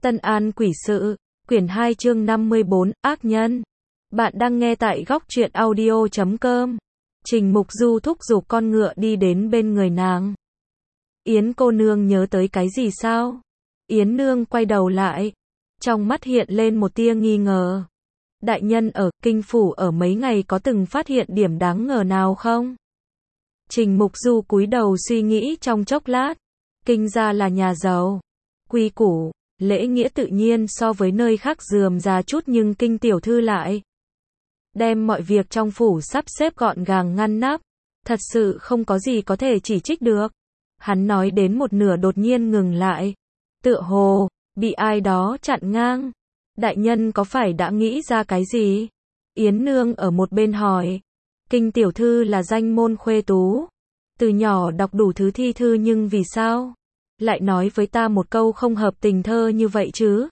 Tân An Quỷ Sự, quyển 2 chương 54, ác nhân. Bạn đang nghe tại góc truyện audio.com. Trình Mục Du thúc giục con ngựa đi đến bên người nàng. Yến cô nương nhớ tới cái gì sao? Yến nương quay đầu lại. Trong mắt hiện lên một tia nghi ngờ. Đại nhân ở kinh phủ ở mấy ngày có từng phát hiện điểm đáng ngờ nào không? Trình Mục Du cúi đầu suy nghĩ trong chốc lát. Kinh gia là nhà giàu. Quy củ, lễ nghĩa tự nhiên so với nơi khác rườm rà chút, nhưng kinh tiểu thư lại đem mọi việc trong phủ sắp xếp gọn gàng ngăn nắp. Thật sự không có gì có thể chỉ trích được. Hắn nói đến một nửa đột nhiên ngừng lại. Tựa hồ bị ai đó chặn ngang. Đại nhân có phải đã nghĩ ra cái gì? Yến nương ở một bên hỏi. Kinh tiểu thư là danh môn khuê tú, từ nhỏ đọc đủ thứ thi thư, nhưng vì sao lại nói với ta một câu không hợp tình thơ như vậy chứ?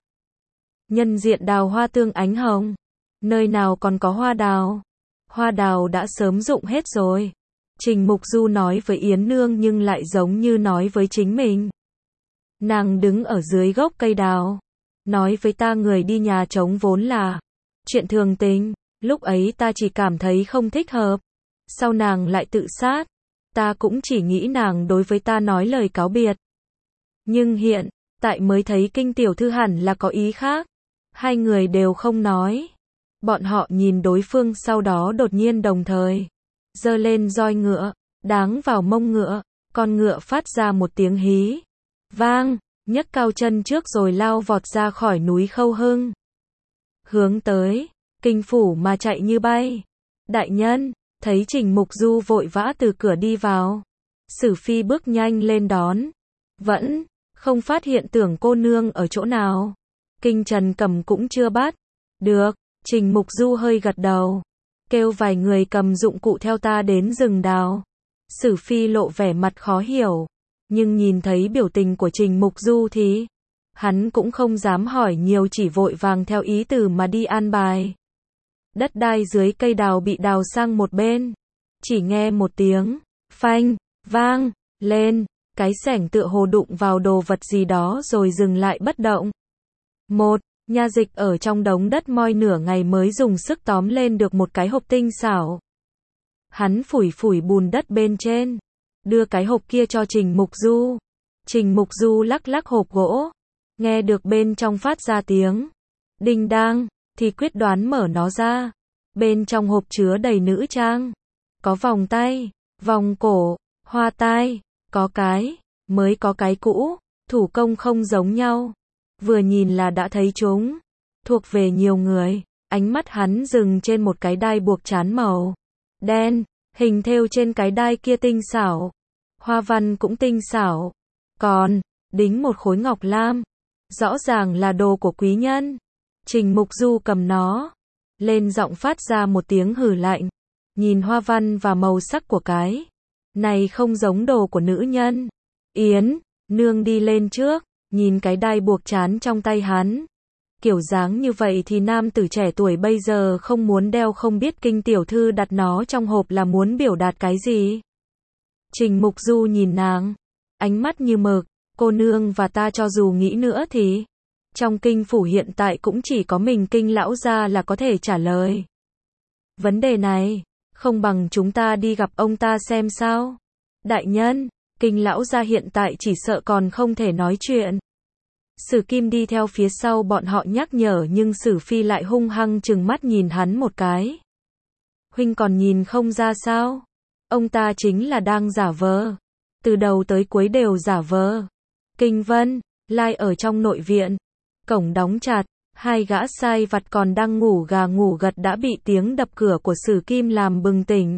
Nhân diện đào hoa tương ánh hồng, nơi nào còn có hoa đào? Hoa đào đã sớm rụng hết rồi. Trình Mục Du nói với Yến nương nhưng lại giống như nói với chính mình. Nàng đứng ở dưới gốc cây đào, nói với ta người đi nhà trống vốn là chuyện thường tình. Lúc ấy ta chỉ cảm thấy không thích hợp. Sau nàng lại tự sát, ta cũng chỉ nghĩ nàng đối với ta nói lời cáo biệt. Nhưng hiện tại mới thấy kinh tiểu thư hẳn là có ý khác. Hai người đều không nói. Bọn họ nhìn đối phương, sau đó đột nhiên đồng thời giơ lên roi ngựa, đáng vào mông ngựa. Con ngựa phát ra một tiếng hí vang, nhấc cao chân trước rồi lao vọt ra khỏi núi Khâu Hưng, hướng tới kinh phủ mà chạy như bay. Đại nhân, thấy Trình Mục Du vội vã từ cửa đi vào, Sử Phi bước nhanh lên đón. Vẫn không phát hiện tưởng cô nương ở chỗ nào. Kinh Trần Cầm cũng chưa bắt được. Trình Mục Du hơi gật đầu, kêu vài người cầm dụng cụ theo ta đến rừng đào. Sử Phi lộ vẻ mặt khó hiểu, nhưng nhìn thấy biểu tình của Trình Mục Du thì hắn cũng không dám hỏi nhiều, chỉ vội vàng theo ý từ mà đi an bài. Đất đai dưới cây đào bị đào sang một bên. Chỉ nghe một tiếng phanh vang lên, cái xẻng tựa hồ đụng vào đồ vật gì đó rồi dừng lại bất động. Một nha dịch ở trong đống đất moi nửa ngày mới dùng sức tóm lên được một cái hộp tinh xảo. Hắn phủi phủi bùn đất bên trên, đưa cái hộp kia cho Trình Mục Du. Trình Mục Du lắc lắc hộp gỗ, nghe được bên trong phát ra tiếng đinh đang, thì quyết đoán mở nó ra. Bên trong hộp chứa đầy nữ trang, có vòng tay, vòng cổ, hoa tai, có cái mới có cái cũ, thủ công không giống nhau. Vừa nhìn là đã thấy chúng thuộc về nhiều người. Ánh mắt hắn dừng trên một cái đai buộc trán màu đen, hình thêu trên cái đai kia tinh xảo, hoa văn cũng tinh xảo, còn đính một khối ngọc lam, rõ ràng là đồ của quý nhân. Trình Mục Du cầm nó lên, giọng phát ra một tiếng hừ lạnh. Nhìn hoa văn và màu sắc của cái này không giống đồ của nữ nhân. Yến nương đi lên trước, nhìn cái đai buộc trán trong tay hắn. Kiểu dáng như vậy thì nam tử trẻ tuổi bây giờ không muốn đeo, không biết kinh tiểu thư đặt nó trong hộp là muốn biểu đạt cái gì. Trình Mục Du nhìn nàng, ánh mắt như mực. Cô nương và ta cho dù nghĩ nữa thì trong kinh phủ hiện tại cũng chỉ có mình kinh lão gia là có thể trả lời vấn đề này. Không bằng chúng ta đi gặp ông ta xem sao? Đại nhân, kinh lão gia hiện tại chỉ sợ còn không thể nói chuyện. Sử Kim đi theo phía sau bọn họ nhắc nhở, nhưng Sử Phi lại hung hăng trừng mắt nhìn hắn một cái. Huynh còn nhìn không ra sao? Ông ta chính là đang giả vờ. Từ đầu tới cuối đều giả vờ. Kinh Vân Lai ở trong nội viện, cổng đóng chặt, hai gã sai vặt còn đang ngủ gà ngủ gật đã bị tiếng đập cửa của Sử Kim làm bừng tỉnh.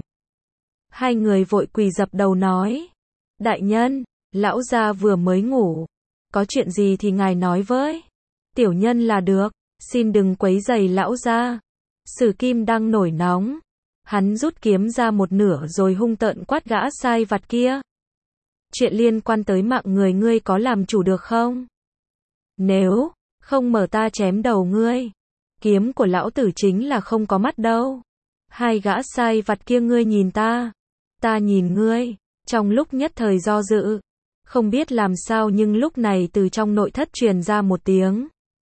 Hai người vội quỳ dập đầu nói: Đại nhân, lão gia vừa mới ngủ, có chuyện gì thì ngài nói với tiểu nhân là được, xin đừng quấy rầy lão gia. Sử Kim đang nổi nóng, hắn rút kiếm ra một nửa rồi hung tợn quát gã sai vặt kia: Chuyện liên quan tới mạng người, ngươi có làm chủ được không? Nếu không mở ta chém đầu ngươi. Kiếm của lão tử chính là không có mắt đâu. Hai gã sai vặt kia, ngươi nhìn ta nhìn ngươi. Trong lúc nhất thời do dự, không biết làm sao, nhưng lúc này từ trong nội thất truyền ra một tiếng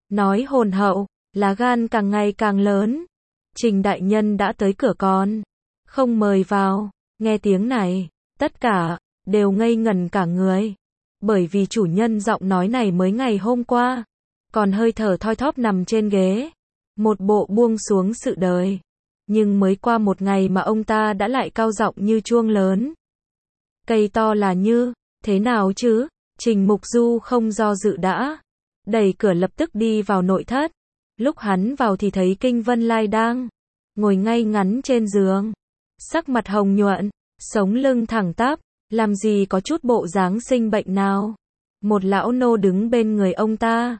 nói hồn hậu, lá gan càng ngày càng lớn. Trình đại nhân đã tới cửa con, không mời vào. Nghe tiếng này, tất cả đều ngây ngẩn cả người, bởi vì chủ nhân giọng nói này mới ngày hôm qua còn hơi thở thoi thóp nằm trên ghế, một bộ buông xuống sự đời, nhưng mới qua một ngày mà ông ta đã lại cao giọng như chuông lớn. Cây to là như thế nào chứ? Trình Mục Du không do dự đã đẩy cửa lập tức đi vào nội thất. Lúc hắn vào thì thấy Kinh Vân Lai đang ngồi ngay ngắn trên giường, sắc mặt hồng nhuận, sống lưng thẳng tắp, làm gì có chút bộ dáng sinh bệnh nào. Một lão nô đứng bên người ông ta,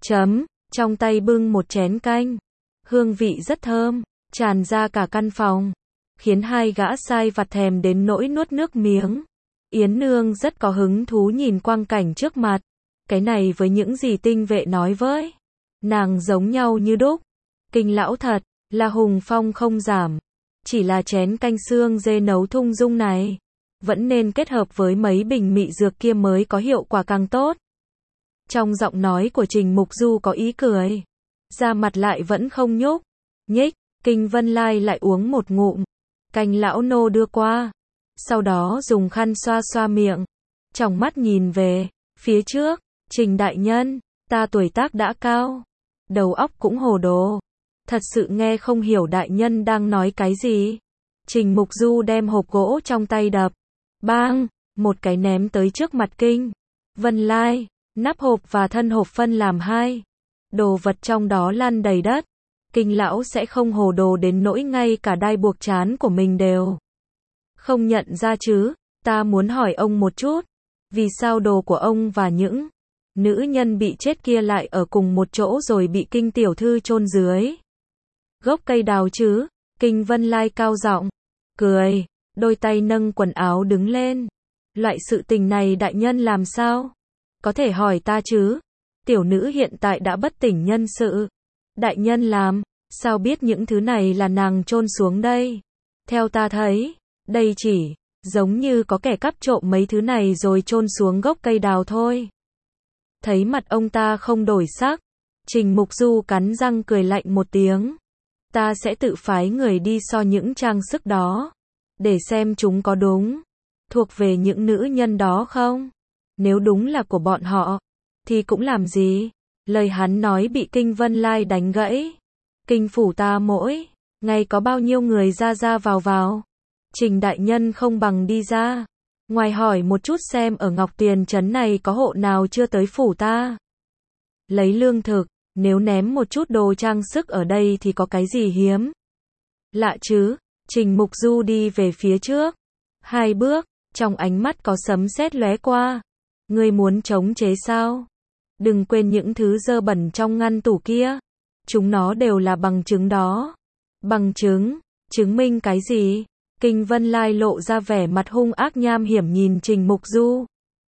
trong tay bưng một chén canh, hương vị rất thơm, tràn ra cả căn phòng, khiến hai gã sai vặt thèm đến nỗi nuốt nước miếng. Yến Nương rất có hứng thú nhìn quang cảnh trước mặt, cái này với những gì tinh vệ nói với nàng giống nhau như đúc. Kinh lão thật là hùng phong không giảm, chỉ là chén canh xương dê nấu thung dung này vẫn nên kết hợp với mấy bình mị dược kia mới có hiệu quả càng tốt. Trong giọng nói của Trình Mục Du có ý cười, da mặt lại vẫn không nhúc nhích. Kinh Vân Lai lại uống một ngụm canh lão nô đưa qua, sau đó dùng khăn xoa xoa miệng, tròng mắt nhìn về phía trước. Trình đại nhân, ta tuổi tác đã cao, đầu óc cũng hồ đồ, thật sự nghe không hiểu đại nhân đang nói cái gì. Trình Mục Du đem hộp gỗ trong tay đập, bang, một cái ném tới trước mặt Kinh Vân Lai, nắp hộp và thân hộp phân làm hai, đồ vật trong đó lăn đầy đất. Kinh lão sẽ không hồ đồ đến nỗi ngay cả đai buộc trán của mình đều không nhận ra chứ? Ta muốn hỏi ông một chút, vì sao đồ của ông và những nữ nhân bị chết kia lại ở cùng một chỗ rồi bị Kinh tiểu thư chôn dưới gốc cây đào chứ? Kinh Vân Lai cao giọng cười, đôi tay nâng quần áo đứng lên. Loại sự tình này đại nhân làm sao có thể hỏi ta chứ? Tiểu nữ hiện tại đã bất tỉnh nhân sự. Đại nhân làm sao biết những thứ này là nàng chôn xuống đây? Theo ta thấy, đây chỉ giống như có kẻ cắp trộm mấy thứ này rồi chôn xuống gốc cây đào thôi. Thấy mặt ông ta không đổi sắc, Trình Mục Du cắn răng cười lạnh một tiếng. Ta sẽ tự phái người đi so những trang sức đó, để xem chúng có đúng thuộc về những nữ nhân đó không. Nếu đúng là của bọn họ, thì cũng làm gì? Lời hắn nói bị Kinh Vân Lai đánh gãy. Kinh phủ ta mỗi ngày có bao nhiêu người ra ra vào vào. Trình đại nhân không bằng đi ra ngoài hỏi một chút xem ở Ngọc Tiền trấn này có hộ nào chưa tới phủ ta lấy lương thực. Nếu ném một chút đồ trang sức ở đây thì có cái gì hiếm lạ chứ? Trình Mục Du đi về phía trước hai bước, trong ánh mắt có sấm sét lóe qua. Ngươi muốn chống chế sao? Đừng quên những thứ dơ bẩn trong ngăn tủ kia, chúng nó đều là bằng chứng đó. Bằng chứng? Chứng minh cái gì? Kinh Vân Lai lộ ra vẻ mặt hung ác nham hiểm nhìn Trình Mục Du,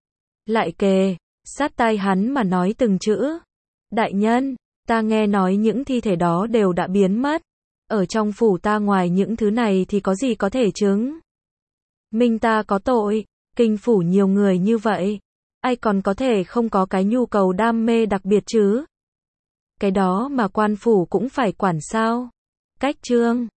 lại kề sát tai hắn mà nói từng chữ. Đại nhân, ta nghe nói những thi thể đó đều đã biến mất. Ở trong phủ ta ngoài những thứ này thì có gì có thể chứng minh ta có tội? Kinh phủ nhiều người như vậy, ai còn có thể không có cái nhu cầu đam mê đặc biệt chứ? Cái đó mà quan phủ cũng phải quản sao? Cách chương